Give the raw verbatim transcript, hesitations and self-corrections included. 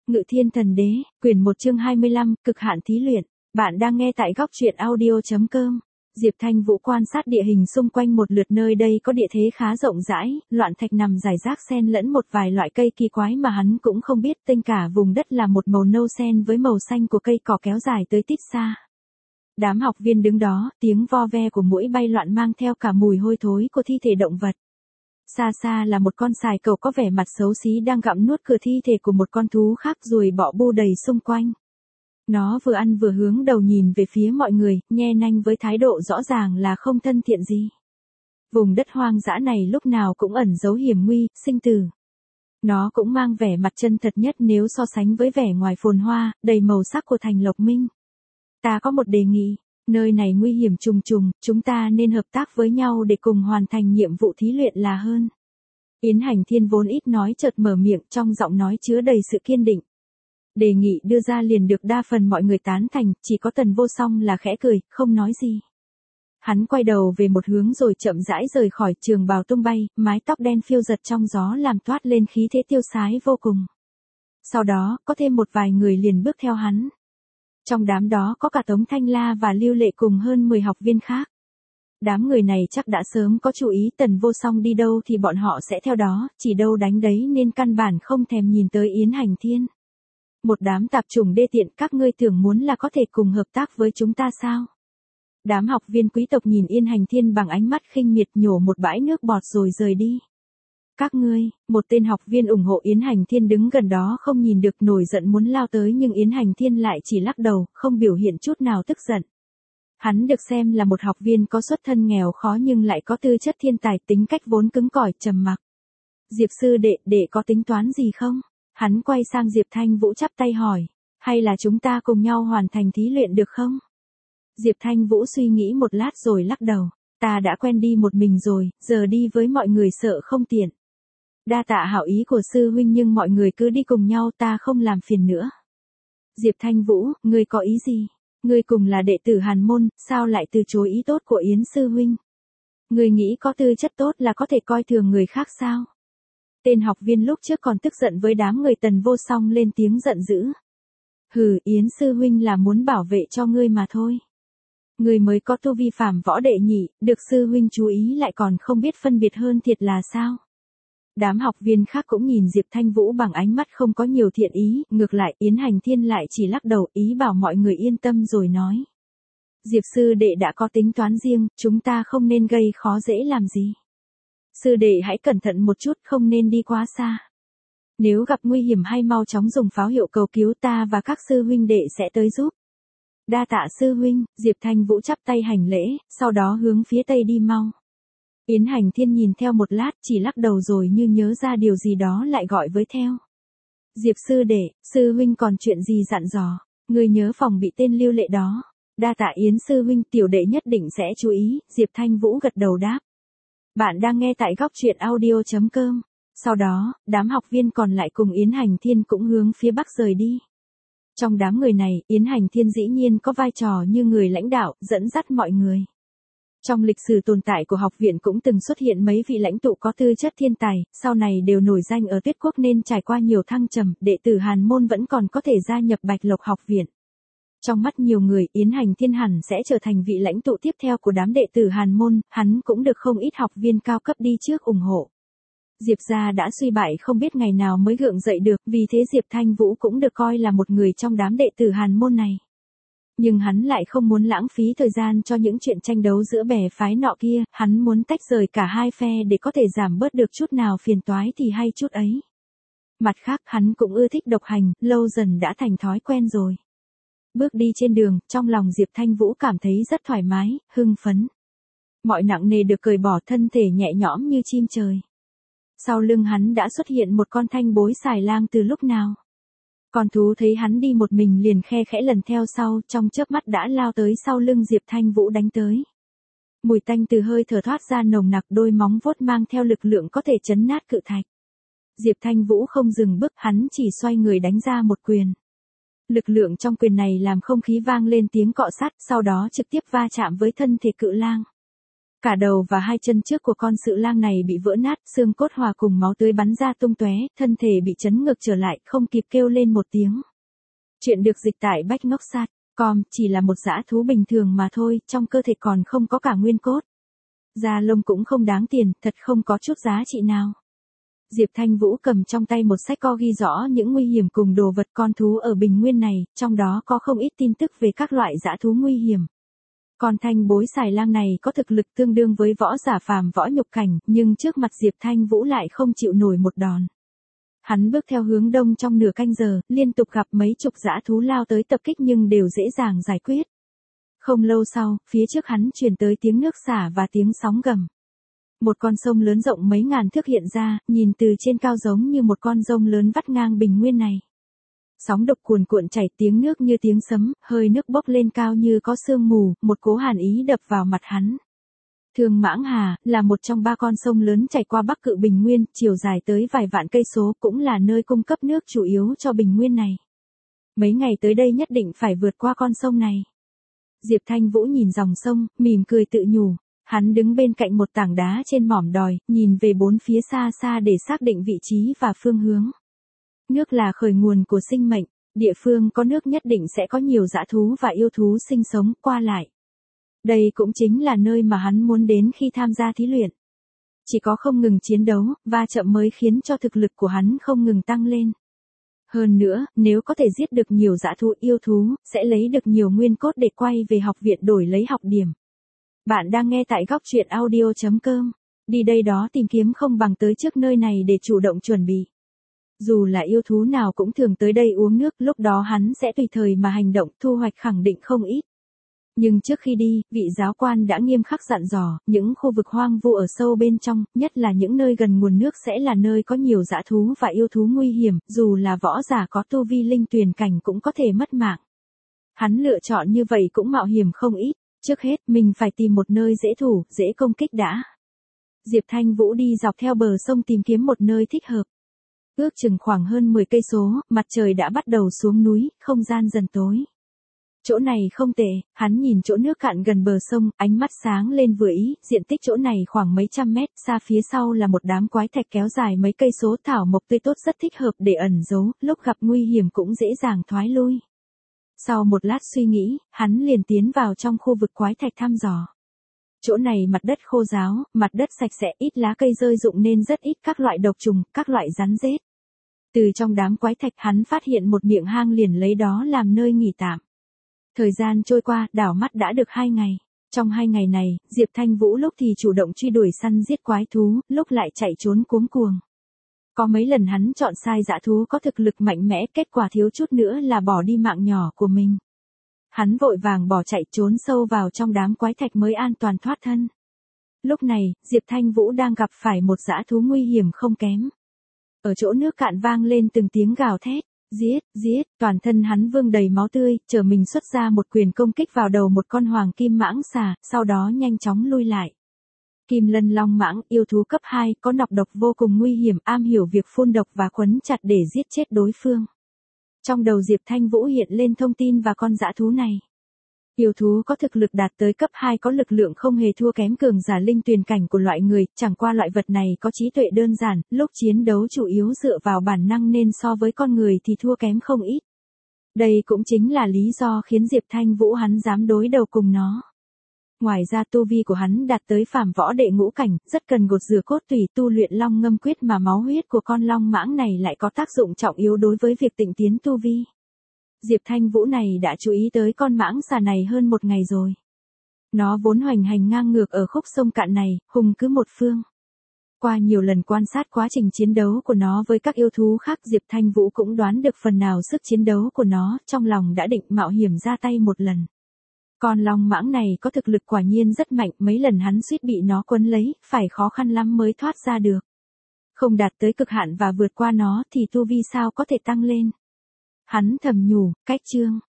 Ngự Thiên Thần Đế, quyển một chương hai mươi lăm, cực hạn thí luyện. Bạn đang nghe tại góc truyện audio chấm com. Diệp Thanh Vũ quan sát địa hình xung quanh một lượt, nơi đây có địa thế khá rộng rãi, loạn thạch nằm rải rác xen lẫn một vài loại cây kỳ quái mà hắn cũng không biết tên, cả vùng đất là một màu nâu xen với màu xanh của cây cỏ kéo dài tới tít xa. Đám học viên đứng đó, tiếng vo ve của muỗi bay loạn mang theo cả mùi hôi thối của thi thể động vật. Xa xa là một con sài cầu có vẻ mặt xấu xí đang gặm nuốt cửa thi thể của một con thú khác, ruồi bọ bu đầy xung quanh. Nó vừa ăn vừa hướng đầu nhìn về phía mọi người, nhe nanh với thái độ rõ ràng là không thân thiện gì. Vùng đất hoang dã này lúc nào cũng ẩn giấu hiểm nguy, sinh tử. Nó cũng mang vẻ mặt chân thật nhất nếu so sánh với vẻ ngoài phồn hoa, đầy màu sắc của thành Lộc Minh. Ta có một đề nghị, nơi này nguy hiểm trùng trùng, chúng ta nên hợp tác với nhau để cùng hoàn thành nhiệm vụ thí luyện là hơn. Yến Hành Thiên vốn ít nói chợt mở miệng, trong giọng nói chứa đầy sự kiên định. Đề nghị đưa ra liền được đa phần mọi người tán thành, chỉ có Tần Vô Song là khẽ cười, không nói gì. Hắn quay đầu về một hướng rồi chậm rãi rời khỏi, trường bào tung bay, mái tóc đen phiêu giật trong gió làm toát lên khí thế tiêu sái vô cùng. Sau đó, có thêm một vài người liền bước theo hắn. Trong đám đó có cả Tống Thanh La và Lưu Lệ cùng hơn mười học viên khác. Đám người này chắc đã sớm có chú ý Tần Vô Song đi đâu thì bọn họ sẽ theo đó, chỉ đâu đánh đấy nên căn bản không thèm nhìn tới Yến Hành Thiên. Một đám tạp chủng đê tiện, các ngươi tưởng muốn là có thể cùng hợp tác với chúng ta sao? Đám học viên quý tộc nhìn Yến Hành Thiên bằng ánh mắt khinh miệt, nhổ một bãi nước bọt rồi rời đi. Các ngươi, một tên học viên ủng hộ Yến Hành Thiên đứng gần đó không nhìn được, nổi giận muốn lao tới nhưng Yến Hành Thiên lại chỉ lắc đầu, không biểu hiện chút nào tức giận. Hắn được xem là một học viên có xuất thân nghèo khó nhưng lại có tư chất thiên tài, tính cách vốn cứng cỏi, trầm mặc. Diệp sư đệ, đệ có tính toán gì không? Hắn quay sang Diệp Thanh Vũ chắp tay hỏi, hay là chúng ta cùng nhau hoàn thành thí luyện được không? Diệp Thanh Vũ suy nghĩ một lát rồi lắc đầu, ta đã quen đi một mình rồi, giờ đi với mọi người sợ không tiện. Đa tạ hảo ý của sư huynh nhưng mọi người cứ đi cùng nhau, ta không làm phiền nữa. Diệp Thanh Vũ, ngươi có ý gì? Ngươi cùng là đệ tử Hàn môn, sao lại từ chối ý tốt của Yến sư huynh? Ngươi nghĩ có tư chất tốt là có thể coi thường người khác sao? Tên học viên lúc trước còn tức giận với đám người Tần Vô Song lên tiếng giận dữ. Hừ, Yến sư huynh là muốn bảo vệ cho ngươi mà thôi. Ngươi mới có tu vi phàm võ đệ nhị, được sư huynh chú ý lại còn không biết phân biệt hơn thiệt là sao? Đám học viên khác cũng nhìn Diệp Thanh Vũ bằng ánh mắt không có nhiều thiện ý, ngược lại Yến Hành Thiên lại chỉ lắc đầu, ý bảo mọi người yên tâm rồi nói. Diệp sư đệ đã có tính toán riêng, chúng ta không nên gây khó dễ làm gì. Sư đệ hãy cẩn thận một chút, không nên đi quá xa. Nếu gặp nguy hiểm hay mau chóng dùng pháo hiệu cầu cứu, ta và các sư huynh đệ sẽ tới giúp. Đa tạ sư huynh, Diệp Thanh Vũ chắp tay hành lễ, sau đó hướng phía tây đi mau. Yến Hành Thiên nhìn theo một lát, chỉ lắc đầu rồi như nhớ ra điều gì đó lại gọi với theo. Diệp sư đệ, sư huynh còn chuyện gì dặn dò, ngươi nhớ phòng bị tên Lưu Lệ đó. Đa tạ Yến sư huynh, tiểu đệ nhất định sẽ chú ý, Diệp Thanh Vũ gật đầu đáp. Bạn đang nghe tại góc truyện audio chấm com. Sau đó, đám học viên còn lại cùng Yến Hành Thiên cũng hướng phía bắc rời đi. Trong đám người này, Yến Hành Thiên dĩ nhiên có vai trò như người lãnh đạo, dẫn dắt mọi người. Trong lịch sử tồn tại của học viện cũng từng xuất hiện mấy vị lãnh tụ có tư chất thiên tài, sau này đều nổi danh ở Tuyết Quốc nên trải qua nhiều thăng trầm, đệ tử Hàn môn vẫn còn có thể gia nhập Bạch Lộc học viện. Trong mắt nhiều người, Yến Hành Thiên hẳn sẽ trở thành vị lãnh tụ tiếp theo của đám đệ tử Hàn môn, hắn cũng được không ít học viên cao cấp đi trước ủng hộ. Diệp gia đã suy bại không biết ngày nào mới gượng dậy được, vì thế Diệp Thanh Vũ cũng được coi là một người trong đám đệ tử Hàn môn này. Nhưng hắn lại không muốn lãng phí thời gian cho những chuyện tranh đấu giữa bè phái nọ kia, hắn muốn tách rời cả hai phe để có thể giảm bớt được chút nào phiền toái thì hay chút ấy. Mặt khác, hắn cũng ưa thích độc hành, lâu dần đã thành thói quen rồi. Bước đi trên đường, trong lòng Diệp Thanh Vũ cảm thấy rất thoải mái, hưng phấn. Mọi nặng nề được cởi bỏ, thân thể nhẹ nhõm như chim trời. Sau lưng hắn đã xuất hiện một con thanh bối xài lang từ lúc nào. Con thú thấy hắn đi một mình liền khe khẽ lần theo sau, trong chớp mắt đã lao tới sau lưng Diệp Thanh Vũ đánh tới. Mùi tanh từ hơi thở thoát ra nồng nặc, đôi móng vuốt mang theo lực lượng có thể chấn nát cự thạch. Diệp Thanh Vũ không dừng bước, hắn chỉ xoay người đánh ra một quyền. Lực lượng trong quyền này làm không khí vang lên tiếng cọ sát, sau đó trực tiếp va chạm với thân thể cự lang. Cả đầu và hai chân trước của con cự lang này bị vỡ nát, xương cốt hòa cùng máu tươi bắn ra tung tóe, thân thể bị chấn ngược trở lại, không kịp kêu lên một tiếng. Chuyện được dịch tại Bách Ngốc Sat com, chỉ là một dã thú bình thường mà thôi, trong cơ thể còn không có cả nguyên cốt. Da lông cũng không đáng tiền, thật không có chút giá trị nào. Diệp Thanh Vũ cầm trong tay một sách co ghi rõ những nguy hiểm cùng đồ vật con thú ở bình nguyên này, trong đó có không ít tin tức về các loại dã thú nguy hiểm. Con thanh bối xài lang này có thực lực tương đương với võ giả phàm võ nhục cảnh, nhưng trước mặt Diệp Thanh Vũ lại không chịu nổi một đòn. Hắn bước theo hướng đông trong nửa canh giờ, liên tục gặp mấy chục dã thú lao tới tập kích nhưng đều dễ dàng giải quyết. Không lâu sau, phía trước hắn truyền tới tiếng nước xả và tiếng sóng gầm. Một con sông lớn rộng mấy ngàn thước hiện ra, nhìn từ trên cao giống như một con rông lớn vắt ngang bình nguyên này. Sóng độc cuồn cuộn chảy, tiếng nước như tiếng sấm, hơi nước bốc lên cao như có sương mù, một cỗ hàn ý đập vào mặt hắn. Thương Mãng Hà là một trong ba con sông lớn chảy qua Bắc Cự Bình Nguyên, chiều dài tới vài vạn cây số, cũng là nơi cung cấp nước chủ yếu cho bình nguyên này. Mấy ngày tới đây nhất định phải vượt qua con sông này. Diệp Thanh Vũ nhìn dòng sông, mỉm cười tự nhủ. Hắn đứng bên cạnh một tảng đá trên mỏm đồi, nhìn về bốn phía xa xa để xác định vị trí và phương hướng. Nước là khởi nguồn của sinh mệnh, địa phương có nước nhất định sẽ có nhiều dã thú và yêu thú sinh sống, qua lại. Đây cũng chính là nơi mà hắn muốn đến khi tham gia thí luyện. Chỉ có không ngừng chiến đấu, va chạm mới khiến cho thực lực của hắn không ngừng tăng lên. Hơn nữa, nếu có thể giết được nhiều dã thú yêu thú, sẽ lấy được nhiều nguyên cốt để quay về học viện đổi lấy học điểm. Bạn đang nghe tại góc truyện audio chấm com. Đi đây đó tìm kiếm không bằng tới trước nơi này để chủ động chuẩn bị. Dù là yêu thú nào cũng thường tới đây uống nước, lúc đó hắn sẽ tùy thời mà hành động, thu hoạch khẳng định không ít. Nhưng trước khi đi, vị giáo quan đã nghiêm khắc dặn dò, những khu vực hoang vu ở sâu bên trong, nhất là những nơi gần nguồn nước sẽ là nơi có nhiều dã thú và yêu thú nguy hiểm, dù là võ giả có tu vi linh tuyền cảnh cũng có thể mất mạng. Hắn lựa chọn như vậy cũng mạo hiểm không ít, trước hết mình phải tìm một nơi dễ thủ, dễ công kích đã. Diệp Thanh Vũ đi dọc theo bờ sông tìm kiếm một nơi thích hợp. Ước chừng khoảng hơn mười cây số, mặt trời đã bắt đầu xuống núi, không gian dần tối. Chỗ này không tệ, hắn nhìn chỗ nước cạn gần bờ sông, ánh mắt sáng lên vừa ý, diện tích chỗ này khoảng mấy trăm mét, xa phía sau là một đám quái thạch kéo dài mấy cây số, thảo mộc tươi tốt rất thích hợp để ẩn giấu, lúc gặp nguy hiểm cũng dễ dàng thoái lui. Sau một lát suy nghĩ, hắn liền tiến vào trong khu vực quái thạch thăm dò. Chỗ này mặt đất khô ráo, mặt đất sạch sẽ, ít lá cây rơi rụng nên rất ít các loại độc trùng, các loại rắn rết. Từ trong đám quái thạch hắn phát hiện một miệng hang liền lấy đó làm nơi nghỉ tạm. Thời gian trôi qua, đảo mắt đã được hai ngày. Trong hai ngày này, Diệp Thanh Vũ lúc thì chủ động truy đuổi săn giết quái thú, lúc lại chạy trốn cuống cuồng. Có mấy lần hắn chọn sai dã thú có thực lực mạnh mẽ, kết quả thiếu chút nữa là bỏ đi mạng nhỏ của mình. Hắn vội vàng bỏ chạy trốn sâu vào trong đám quái thạch mới an toàn thoát thân. Lúc này, Diệp Thanh Vũ đang gặp phải một dã thú nguy hiểm không kém. Ở chỗ nước cạn vang lên từng tiếng gào thét, giết, giết, toàn thân hắn vương đầy máu tươi, chờ mình xuất ra một quyền công kích vào đầu một con hoàng kim mãng xà, sau đó nhanh chóng lui lại. Kim lân long mãng, yêu thú cấp hai, có nọc độc vô cùng nguy hiểm, am hiểu việc phun độc và quấn chặt để giết chết đối phương. Trong đầu Diệp Thanh Vũ hiện lên thông tin và con dã thú này. Yêu thú có thực lực đạt tới cấp hai, có lực lượng không hề thua kém cường giả linh tuyền cảnh của loại người, chẳng qua loại vật này có trí tuệ đơn giản, lúc chiến đấu chủ yếu dựa vào bản năng nên so với con người thì thua kém không ít. Đây cũng chính là lý do khiến Diệp Thanh Vũ hắn dám đối đầu cùng nó. Ngoài ra tu vi của hắn đạt tới phàm võ đệ ngũ cảnh, rất cần gột rửa cốt tủy, tu luyện long ngâm quyết, mà máu huyết của con long mãng này lại có tác dụng trọng yếu đối với việc tịnh tiến tu vi. Diệp Thanh Vũ này đã chú ý tới con mãng xà này hơn một ngày rồi. Nó vốn hoành hành ngang ngược ở khúc sông cạn này, hùng cứ một phương. Qua nhiều lần quan sát quá trình chiến đấu của nó với các yêu thú khác, Diệp Thanh Vũ cũng đoán được phần nào sức chiến đấu của nó, trong lòng đã định mạo hiểm ra tay một lần. Con long mãng này có thực lực quả nhiên rất mạnh, mấy lần hắn suýt bị nó quấn lấy, phải khó khăn lắm mới thoát ra được. Không đạt tới cực hạn và vượt qua nó thì tu vi sao có thể tăng lên. Hắn thầm nhủ, cách chương,